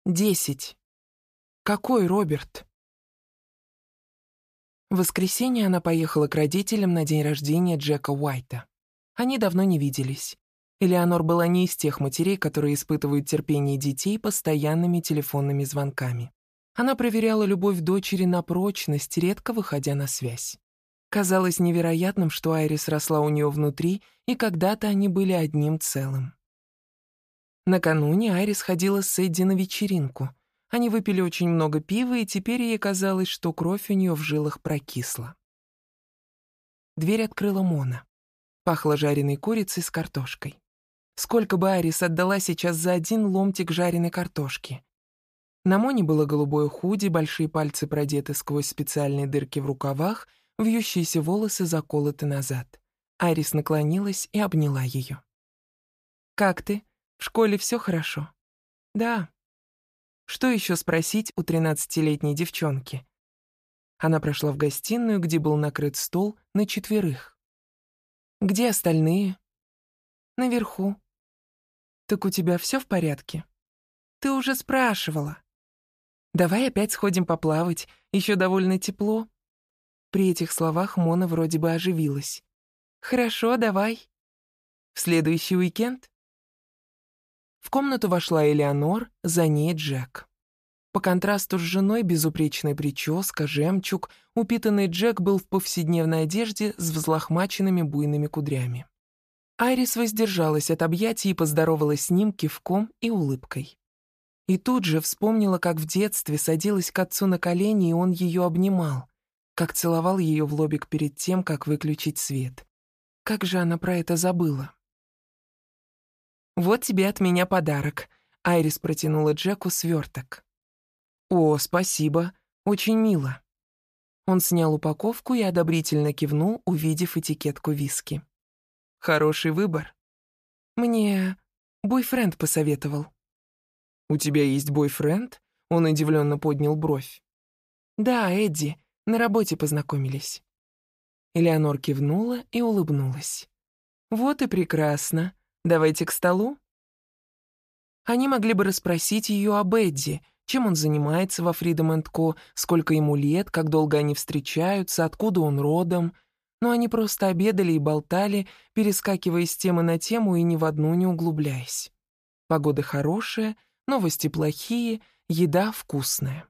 10. Какой Роберт? В воскресенье она поехала к родителям на день рождения Джека Уайта. Они давно не виделись. Элеонор была не из тех матерей, которые испытывают терпение детей постоянными телефонными звонками. Она проверяла любовь дочери на прочность, редко выходя на связь. Казалось невероятным, что Айрис росла у нее внутри, и когда-то они были одним целым. Накануне Айрис ходила с Эдди на вечеринку. Они выпили очень много пива, и теперь ей казалось, что кровь у нее в жилах прокисла. Дверь открыла Мона. Пахло жареной курицей с картошкой. Сколько бы Айрис отдала сейчас за один ломтик жареной картошки? На Моне было голубое худи, большие пальцы продеты сквозь специальные дырки в рукавах, вьющиеся волосы заколоты назад. Айрис наклонилась и обняла ее. «Как ты? В школе все хорошо?» «Да». Что еще спросить у 13-летней девчонки? Она прошла в гостиную, где был накрыт стол на 4. «Где остальные?» «Наверху». «Так у тебя все в порядке?» «Ты уже спрашивала». «Давай опять сходим поплавать, еще довольно тепло». При этих словах Мона вроде бы оживилась. «Хорошо, давай». «В следующий уикенд?» В комнату вошла Элеонор, за ней Джек. По контрасту с женой безупречная прическа, жемчуг, упитанный Джек был в повседневной одежде с взлохмаченными буйными кудрями. Айрис воздержалась от объятий и поздоровалась с ним кивком и улыбкой. И тут же вспомнила, как в детстве садилась к отцу на колени, и он ее обнимал, как целовал ее в лобик перед тем, как выключить свет. Как же она про это забыла? «Вот тебе от меня подарок», — Айрис протянула Джеку сверток. «О, спасибо, очень мило». Он снял упаковку и одобрительно кивнул, увидев этикетку виски. «Хороший выбор». «Мне бойфренд посоветовал». «У тебя есть бойфренд?» — он удивленно поднял бровь. «Да, Эдди, на работе познакомились». Элеонор кивнула и улыбнулась. «Вот и прекрасно. Давайте к столу». Они могли бы расспросить ее об Эдди, чем он занимается во Freedom & Co., сколько ему лет, как долго они встречаются, откуда он родом, но они просто обедали и болтали, перескакивая с темы на тему и ни в одну не углубляясь. Погода хорошая, новости плохие, еда вкусная.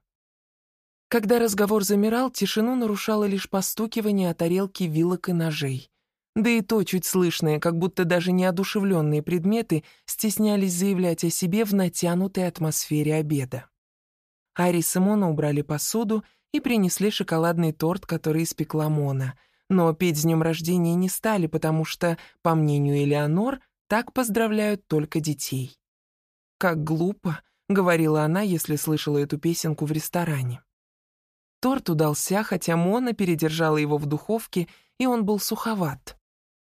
Когда разговор замирал, тишину нарушало лишь постукивание о тарелке вилок и ножей. Да и то чуть слышное, как будто даже неодушевленные предметы стеснялись заявлять о себе в натянутой атмосфере обеда. Айрис и Мона убрали посуду и принесли шоколадный торт, который испекла Мона. Но петь с днем рождения не стали, потому что, по мнению Элеонор, так поздравляют только детей. «Как глупо», — говорила она, если слышала эту песенку в ресторане. Торт удался, хотя Мона передержала его в духовке, и он был суховат.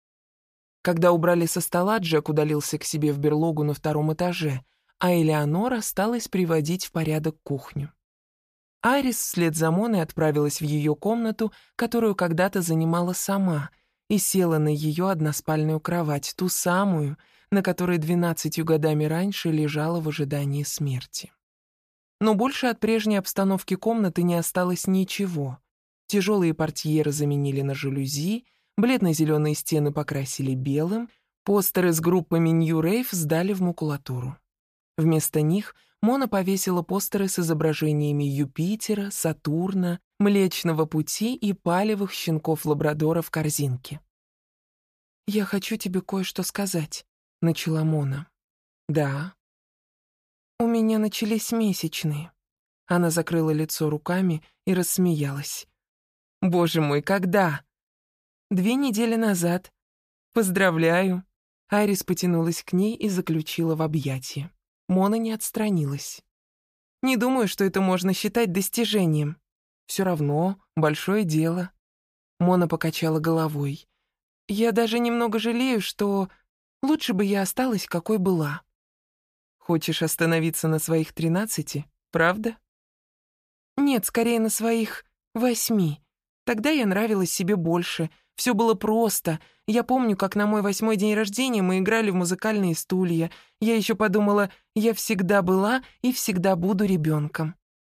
Когда убрали со стола, Джек удалился к себе в берлогу на 2 этаже, а Элеонор осталась приводить в порядок кухню. Айрис вслед за Моной отправилась в ее комнату, которую когда-то занимала сама, и села на ее односпальную кровать, ту самую, на которой 12 годами раньше лежала в ожидании смерти. Но больше от прежней обстановки комнаты не осталось ничего. Тяжелые портьеры заменили на жалюзи, бледно-зеленые стены покрасили белым, постеры с группами New Rave сдали в макулатуру. Вместо них Мона повесила постеры с изображениями Юпитера, Сатурна, Млечного Пути и палевых щенков лабрадора в корзинке. «Я хочу тебе кое-что сказать», — начала Мона. «Да». «У меня начались месячные». Она закрыла лицо руками и рассмеялась. «Боже мой, когда?» 2 недели назад. Поздравляю». Айрис потянулась к ней и заключила в объятия. Мона не отстранилась. «Не думаю, что это можно считать достижением. Все равно, большое дело». Мона покачала головой. «Я даже немного жалею, что лучше бы я осталась, какой была». «Хочешь остановиться на своих 13, правда?» «Нет, скорее на своих 8. Тогда я нравилась себе больше. Все было просто. Я помню, как на мой 8-й день рождения мы играли в музыкальные стулья. Я еще подумала, я всегда была и всегда буду ребенком.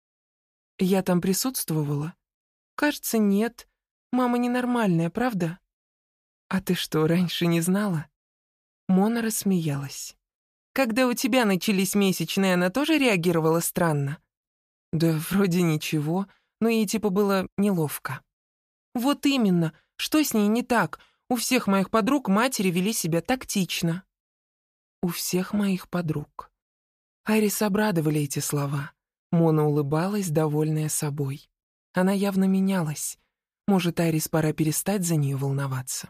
Я там присутствовала? Кажется, нет. Мама ненормальная, правда? А ты что, раньше не знала? Мона рассмеялась. Когда у тебя начались месячные, она тоже реагировала странно? Да вроде ничего, но ей типа было неловко. Вот именно, что с ней не так? У всех моих подруг матери вели себя тактично. У всех моих подруг. Айрис обрадовали эти слова. Мона улыбалась, довольная собой. Она явно менялась. Может, Айрис пора перестать за нее волноваться.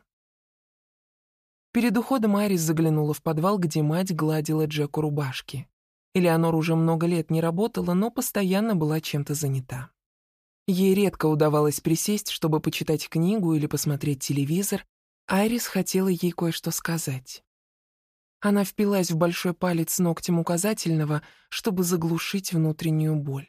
Перед уходом Айрис заглянула в подвал, где мать гладила Джеку рубашки. Элеонор уже много лет не работала, но постоянно была чем-то занята. Ей редко удавалось присесть, чтобы почитать книгу или посмотреть телевизор. Айрис хотела ей кое-что сказать. Она впилась в большой палец ногтем указательного, чтобы заглушить внутреннюю боль.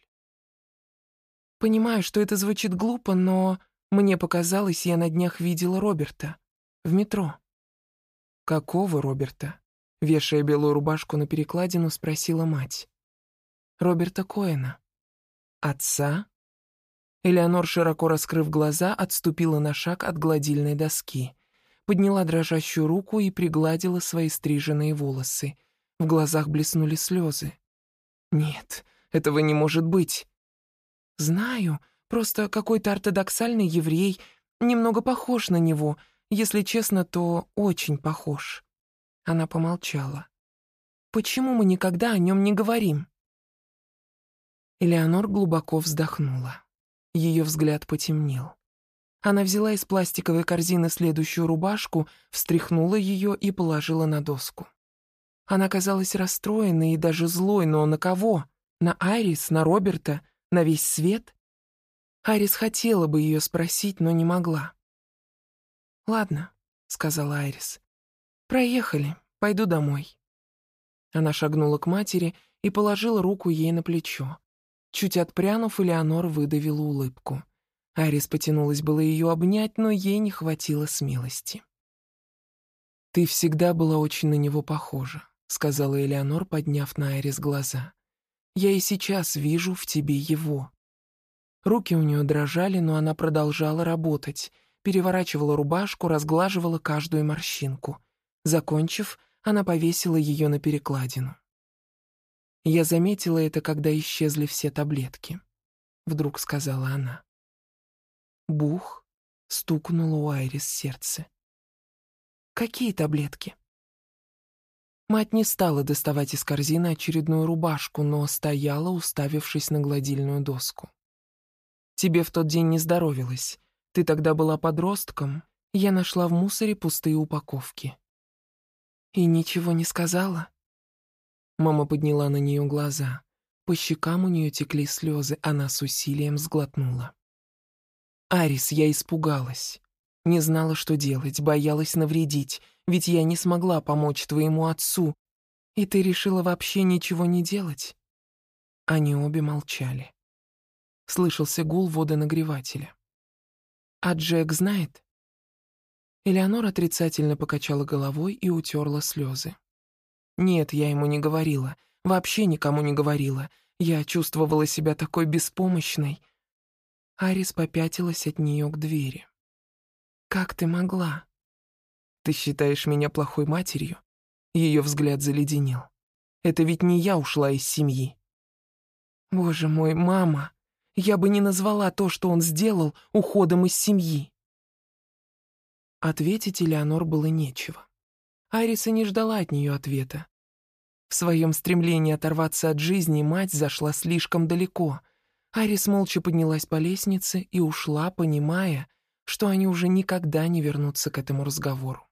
Понимаю, что это звучит глупо, но мне показалось, я на днях видела Роберта. В метро. «Какого Роберта?» — вешая белую рубашку на перекладину, спросила мать. «Роберта Коэна». «Отца?» Элеонор, широко раскрыв глаза, отступила на шаг от гладильной доски, подняла дрожащую руку и пригладила свои стриженные волосы. В глазах блеснули слезы. «Нет, этого не может быть». «Знаю, просто какой-то ортодоксальный еврей, немного похож на него, если честно, то очень похож». Она помолчала. «Почему мы никогда о нем не говорим?» Элеонор глубоко вздохнула. Ее взгляд потемнел. Она взяла из пластиковой корзины следующую рубашку, встряхнула ее и положила на доску. Она казалась расстроенной и даже злой, но на кого? На Айрис, на Роберта, на весь свет? Айрис хотела бы ее спросить, но не могла. «Ладно», — сказала Айрис. «Проехали, пойду домой». Она шагнула к матери и положила руку ей на плечо. Чуть отпрянув, Элеонор выдавила улыбку. Айрис потянулась было ее обнять, но ей не хватило смелости. «Ты всегда была очень на него похожа», — сказала Элеонор, подняв на Айрис глаза. «Я и сейчас вижу в тебе его». Руки у нее дрожали, но она продолжала работать, переворачивала рубашку, разглаживала каждую морщинку. Закончив, она повесила ее на перекладину. «Я заметила это, когда исчезли все таблетки», — вдруг сказала она. Бух, стукнуло у Айрис сердце. «Какие таблетки?» Мать не стала доставать из корзины очередную рубашку, но стояла, уставившись на гладильную доску. «Тебе в тот день не здоровилось. Ты тогда была подростком. Я нашла в мусоре пустые упаковки». «И ничего не сказала?» Мама подняла на нее глаза. По щекам у нее текли слезы, она с усилием сглотнула. «Арис, я испугалась. Не знала, что делать, боялась навредить, ведь я не смогла помочь твоему отцу. И ты решила вообще ничего не делать?» Они обе молчали. Слышался гул водонагревателя. «А Джек знает?» Элеонора отрицательно покачала головой и утерла слезы. «Нет, я ему не говорила. Вообще никому не говорила. Я чувствовала себя такой беспомощной». Арис попятилась от нее к двери. «Как ты могла?» «Ты считаешь меня плохой матерью?» Ее взгляд заледенел. «Это ведь не я ушла из семьи». «Боже мой, мама! Я бы не назвала то, что он сделал, уходом из семьи». Ответить Элеонор было нечего. Айрис и не ждала от нее ответа. В своем стремлении оторваться от жизни мать зашла слишком далеко. Айрис молча поднялась по лестнице и ушла, понимая, что они уже никогда не вернутся к этому разговору.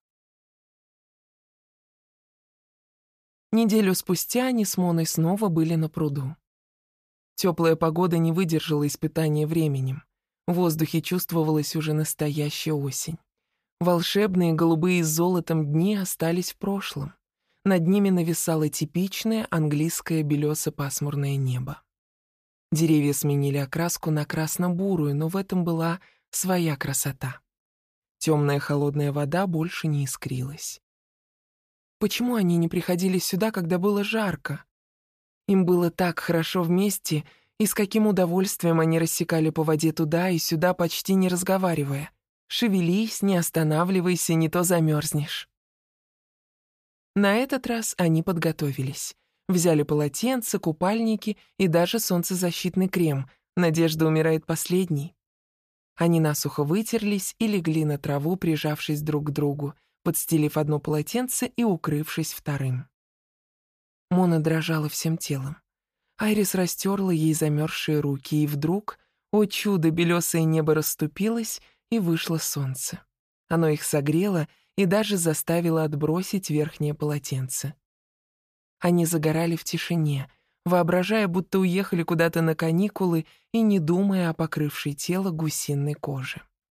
Неделю спустя они с Моной снова были на пруду. Теплая погода не выдержала испытания временем. В воздухе чувствовалась уже настоящая осень. Волшебные голубые с золотом дни остались в прошлом. Над ними нависало типичное английское белесо-пасмурное небо. Деревья сменили окраску на красно-бурую, но в этом была своя красота. Темная холодная вода больше не искрилась. Почему они не приходили сюда, когда было жарко? Им было так хорошо вместе, и с каким удовольствием они рассекали по воде туда и сюда, почти не разговаривая. Шевелись, не останавливайся, не то замерзнешь. На этот раз они подготовились. Взяли полотенца, купальники и даже солнцезащитный крем. Надежда умирает последней. Они насухо вытерлись и легли на траву, прижавшись друг к другу, подстелив одно полотенце и укрывшись вторым. Мона дрожала всем телом. Айрис растерла ей замерзшие руки, и вдруг, о чудо, белесое небо расступилось, и вышло солнце. Оно их согрело и даже заставило отбросить верхнее полотенце. Они загорали в тишине, воображая, будто уехали куда-то на каникулы и не думая о покрывшей тело гусиной коже.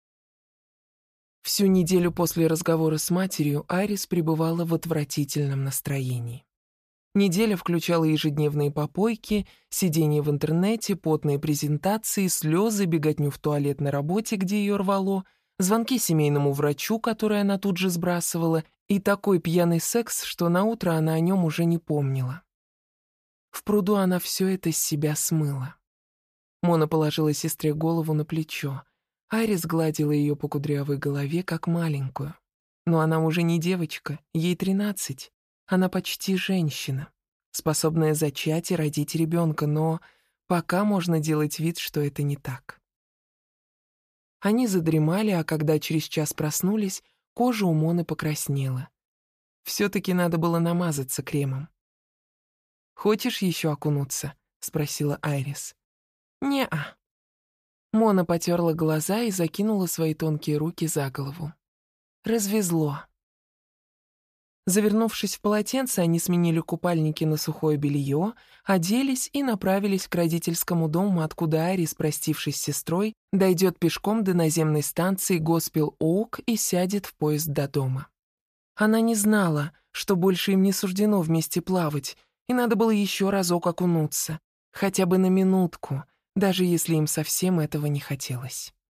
Всю неделю после разговора с матерью Айрис пребывала в отвратительном настроении. Неделя включала ежедневные попойки, сидение в интернете, потные презентации, слезы, беготню в туалет на работе, где ее рвало, звонки семейному врачу, который она тут же сбрасывала, и такой пьяный секс, что наутро она о нем уже не помнила. В пруду она все это с себя смыла. Мона положила сестре голову на плечо. Айрис гладила ее по кудрявой голове, как маленькую. Но она уже не девочка, ей 13. Она почти женщина, способная зачать и родить ребенка, но пока можно делать вид, что это не так. Они задремали, а когда через час проснулись, кожа у Моны покраснела. Все-таки надо было намазаться кремом. «Хочешь еще окунуться?» — спросила Айрис. «Не-а». Мона потерла глаза и закинула свои тонкие руки за голову. Развезло. Завернувшись в полотенце, они сменили купальники на сухое белье, оделись и направились к родительскому дому, откуда Айрис, простившись с сестрой, дойдет пешком до наземной станции Госпел-Оук и сядет в поезд до дома. Она не знала, что больше им не суждено вместе плавать, и надо было еще разок окунуться, хотя бы на минутку, даже если им совсем этого не хотелось.